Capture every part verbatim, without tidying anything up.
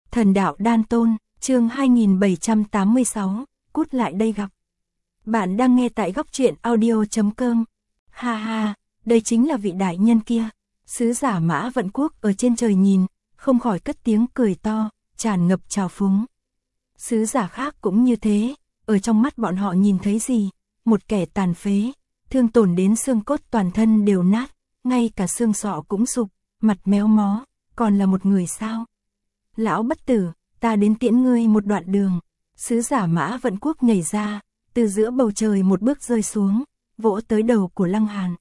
Thần đạo đan tôn, chương hai nghìn bảy trăm tám mươi sáu, cút lại đây gặp. Bạn đang nghe tại góc truyện audio chấm com. Ha ha, đây chính là vị đại nhân kia. Sứ giả Mã Vận Quốc ở trên trời nhìn, không khỏi cất tiếng cười to, tràn ngập trào phúng. Sứ giả khác cũng như thế, ở trong mắt bọn họ nhìn thấy gì? Một kẻ tàn phế, thương tổn đến xương cốt toàn thân đều nát, ngay cả xương sọ cũng sụp, mặt méo mó, còn là một người sao? Lão bất tử, ta đến tiễn ngươi một đoạn đường. Sứ giả Mã Vận Quốc nhảy ra, từ giữa bầu trời một bước rơi xuống, vỗ tới đầu của Lăng Hàn.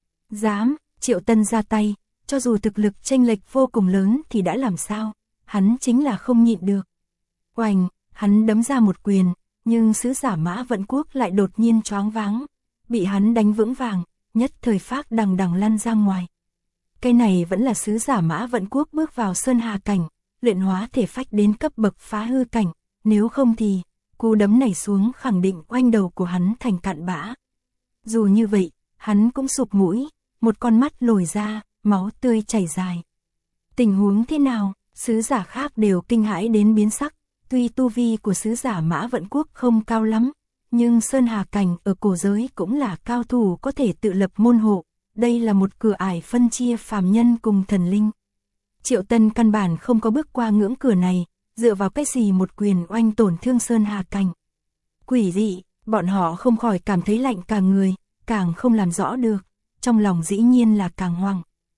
Dám, Triệu Tân ra tay, cho dù thực lực chênh lệch vô cùng lớn thì đã làm sao? Hắn chính là không nhịn được. Oành, hắn đấm ra một quyền, nhưng sứ giả Mã Vận Quốc lại đột nhiên choáng váng, bị hắn đánh vững vàng, nhất thời phác đằng đằng lăn ra ngoài. Cái này vẫn là sứ giả Mã Vận Quốc bước vào Sơn Hà cảnh, luyện hóa thể phách đến cấp bậc phá hư cảnh, nếu không thì, cú đấm này xuống khẳng định oanh đầu của hắn thành cặn bã. Dù như vậy, hắn cũng sụp mũi, một con mắt lồi ra, máu tươi chảy dài. Tình huống thế nào, sứ giả khác đều kinh hãi đến biến sắc, tuy tu vi của sứ giả Mã Vận Quốc không cao lắm, nhưng Sơn Hà cảnh ở cổ giới cũng là cao thủ có thể tự lập môn hộ, đây là một cửa ải phân chia phàm nhân cùng thần linh. Triệu Tân căn bản không có bước qua ngưỡng cửa này, dựa vào cái gì một quyền oanh tổn thương Sơn Hà cảnh. Quỷ dị, bọn họ không khỏi cảm thấy lạnh cả người, càng không làm rõ được, trong lòng dĩ nhiên là càng hoang.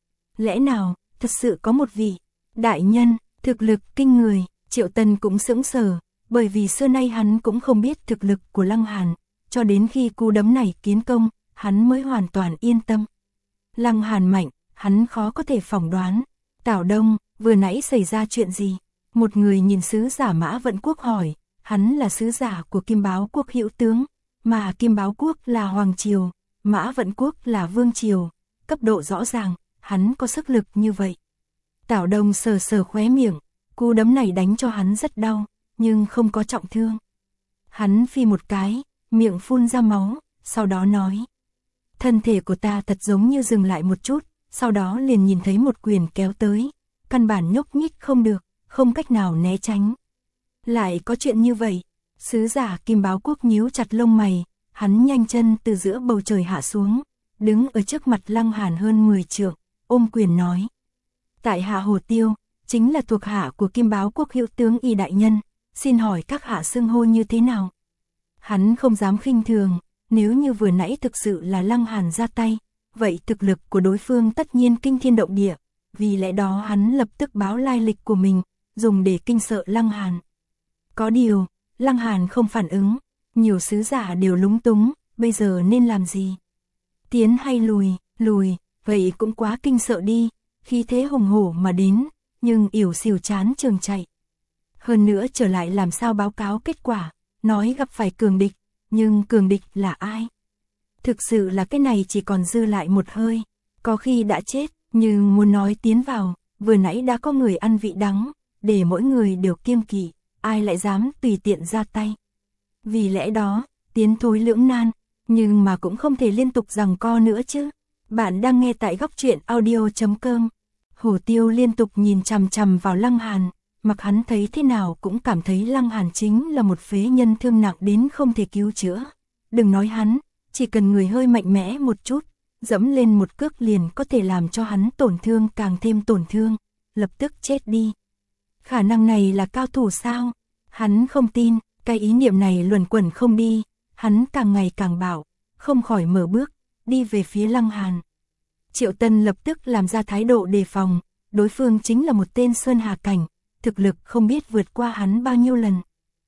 Lẽ nào, thật sự có một vị đại nhân, thực lực kinh người? Triệu Tân cũng sững sờ, bởi vì xưa nay hắn cũng không biết thực lực của Lăng Hàn, cho đến khi cú đấm này kiến công, hắn mới hoàn toàn yên tâm. Lăng Hàn mạnh, hắn khó có thể phỏng đoán. Tảo Đông, vừa nãy xảy ra chuyện gì? Một người nhìn sứ giả Mã Vận Quốc hỏi, hắn là sứ giả của Kim Báo Quốc hữu tướng, mà Kim Báo Quốc là Hoàng Triều, Mã Vận Quốc là Vương Triều, cấp độ rõ ràng, hắn có sức lực như vậy. Tảo Đông sờ sờ khóe miệng, cú đấm này đánh cho hắn rất đau, nhưng không có trọng thương. Hắn phi một cái, miệng phun ra máu, sau đó nói. Thân thể của ta thật giống như dừng lại một chút, sau đó liền nhìn thấy một quyền kéo tới, căn bản nhúc nhích không được, không cách nào né tránh. Lại có chuyện như vậy, sứ giả Kim Báo Quốc nhíu chặt lông mày, hắn nhanh chân từ giữa bầu trời hạ xuống, đứng ở trước mặt Lăng Hàn hơn mười trượng, ôm quyền nói. Tại hạ Hồ Tiêu, chính là thuộc hạ của Kim Báo Quốc hữu tướng Y đại nhân, xin hỏi các hạ xưng hô như thế nào? Hắn không dám khinh thường, nếu như vừa nãy thực sự là Lăng Hàn ra tay, vậy thực lực của đối phương tất nhiên kinh thiên động địa, vì lẽ đó hắn lập tức báo lai lịch của mình, dùng để kinh sợ Lăng Hàn. Có điều, Lăng Hàn không phản ứng, nhiều sứ giả đều lúng túng, bây giờ nên làm gì? Tiến hay lùi? Lùi, vậy cũng quá kinh sợ đi, khí thế hùng hổ mà đến, nhưng yểu xìu chán trường chạy. Hơn nữa trở lại làm sao báo cáo kết quả, nói gặp phải cường địch, nhưng cường địch là ai? Thực sự là cái này chỉ còn dư lại một hơi, có khi đã chết, nhưng muốn nói tiến vào, vừa nãy đã có người ăn vị đắng, để mỗi người đều kiêng kỵ, ai lại dám tùy tiện ra tay. Vì lẽ đó, tiến thối lưỡng nan, nhưng mà cũng không thể liên tục giằng co nữa chứ. Bạn đang nghe tại góc truyện audio chấm com. Hồ Tiêu liên tục nhìn chằm chằm vào Lăng Hàn, mặc hắn thấy thế nào cũng cảm thấy Lăng Hàn chính là một phế nhân thương nặng đến không thể cứu chữa. Đừng nói hắn, chỉ cần người hơi mạnh mẽ một chút, dẫm lên một cước liền có thể làm cho hắn tổn thương càng thêm tổn thương, lập tức chết đi. Khả năng này là cao thủ sao? Hắn không tin, cái ý niệm này luẩn quẩn không đi, hắn càng ngày càng bảo, không khỏi mở bước, đi về phía Lăng Hàn. Triệu Tân lập tức làm ra thái độ đề phòng, đối phương chính là một tên Sơn Hà cảnh, thực lực không biết vượt qua hắn bao nhiêu lần.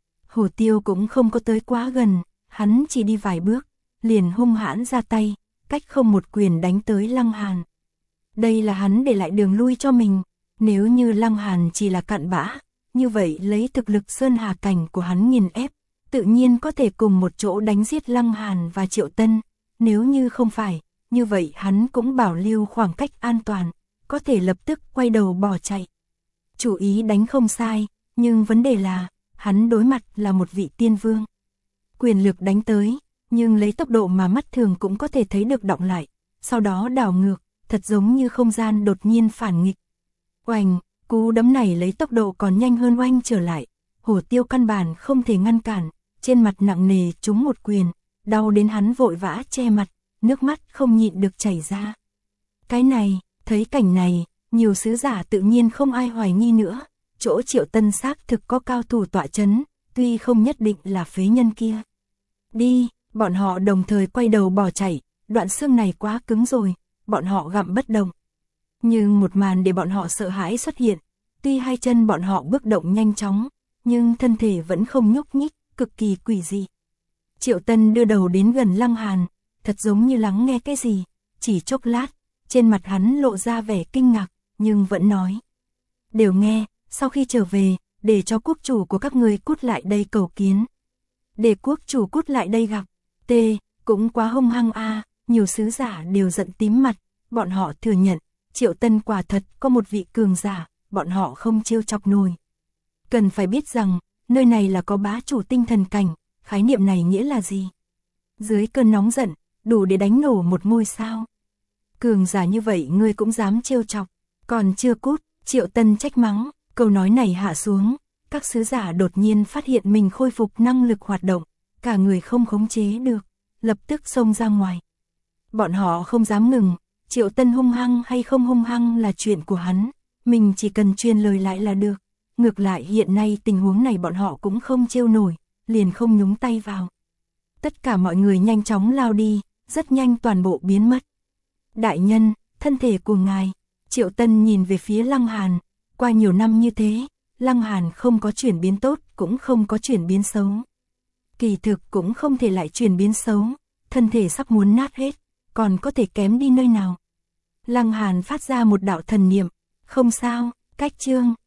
Hồ Tiêu cũng không có tới quá gần, hắn chỉ đi vài bước, liền hung hãn ra tay, cách không một quyền đánh tới Lăng Hàn. Đây là hắn để lại đường lui cho mình, nếu như Lăng Hàn chỉ là cặn bã, như vậy lấy thực lực Sơn Hà cảnh của hắn nghiền ép, tự nhiên có thể cùng một chỗ đánh giết Lăng Hàn và Triệu Tân, nếu như không phải, như vậy hắn cũng bảo lưu khoảng cách an toàn, có thể lập tức quay đầu bỏ chạy. Chủ ý đánh không sai, nhưng vấn đề là, hắn đối mặt là một vị tiên vương. Quyền lực đánh tới, nhưng lấy tốc độ mà mắt thường cũng có thể thấy được động lại, sau đó đảo ngược, thật giống như không gian đột nhiên phản nghịch. Oành, Cú đấm này lấy tốc độ còn nhanh hơn oanh trở lại, Hổ Tiêu căn bản không thể ngăn cản, trên mặt nặng nề trúng một quyền, đau đến hắn vội vã che mặt, nước mắt không nhịn được chảy ra. Cái này, thấy cảnh này, nhiều sứ giả tự nhiên không ai hoài nghi nữa, chỗ Triệu Tân xác thực có cao thủ tọa chấn, tuy không nhất định là phế nhân kia. Đi, bọn họ đồng thời quay đầu bỏ chạy, đoạn xương này quá cứng rồi, bọn họ gặm bất động. Nhưng một màn để bọn họ sợ hãi xuất hiện, tuy hai chân bọn họ bước động nhanh chóng, nhưng thân thể vẫn không nhúc nhích, cực kỳ quỷ dị. Triệu Tân đưa đầu đến gần Lăng Hàn, thật giống như lắng nghe cái gì, chỉ chốc lát, trên mặt hắn lộ ra vẻ kinh ngạc, nhưng vẫn nói. Đều nghe, sau khi trở về, để cho quốc chủ của các người cút lại đây cầu kiến. Để quốc chủ cút lại đây gặp, T, cũng quá hung hăng a, nhiều sứ giả đều giận tím mặt, bọn họ thừa nhận, Triệu Tân quả thật có một vị cường giả, bọn họ không trêu chọc nổi. Cần phải biết rằng, nơi này là có bá chủ tinh thần cảnh, khái niệm này nghĩa là gì? Dưới cơn nóng giận, đủ để đánh nổ một ngôi sao. Cường giả như vậy ngươi cũng dám trêu chọc, còn chưa cút, Triệu Tân trách mắng, câu nói này hạ xuống, các sứ giả đột nhiên phát hiện mình khôi phục năng lực hoạt động, cả người không khống chế được, lập tức xông ra ngoài. Bọn họ không dám ngừng, Triệu Tân hung hăng hay không hung hăng là chuyện của hắn, mình chỉ cần truyền lời lại là được. Ngược lại hiện nay tình huống này bọn họ cũng không trêu nổi, liền không nhúng tay vào. Tất cả mọi người nhanh chóng lao đi, rất nhanh toàn bộ biến mất. Đại nhân, thân thể của ngài, Triệu Tân nhìn về phía Lăng Hàn, qua nhiều năm như thế, Lăng Hàn không có chuyển biến tốt, cũng không có chuyển biến xấu. Kỳ thực cũng không thể lại chuyển biến xấu, thân thể sắp muốn nát hết, còn có thể kém đi nơi nào. Lăng Hàn phát ra một đạo thần niệm, không sao, cách chương.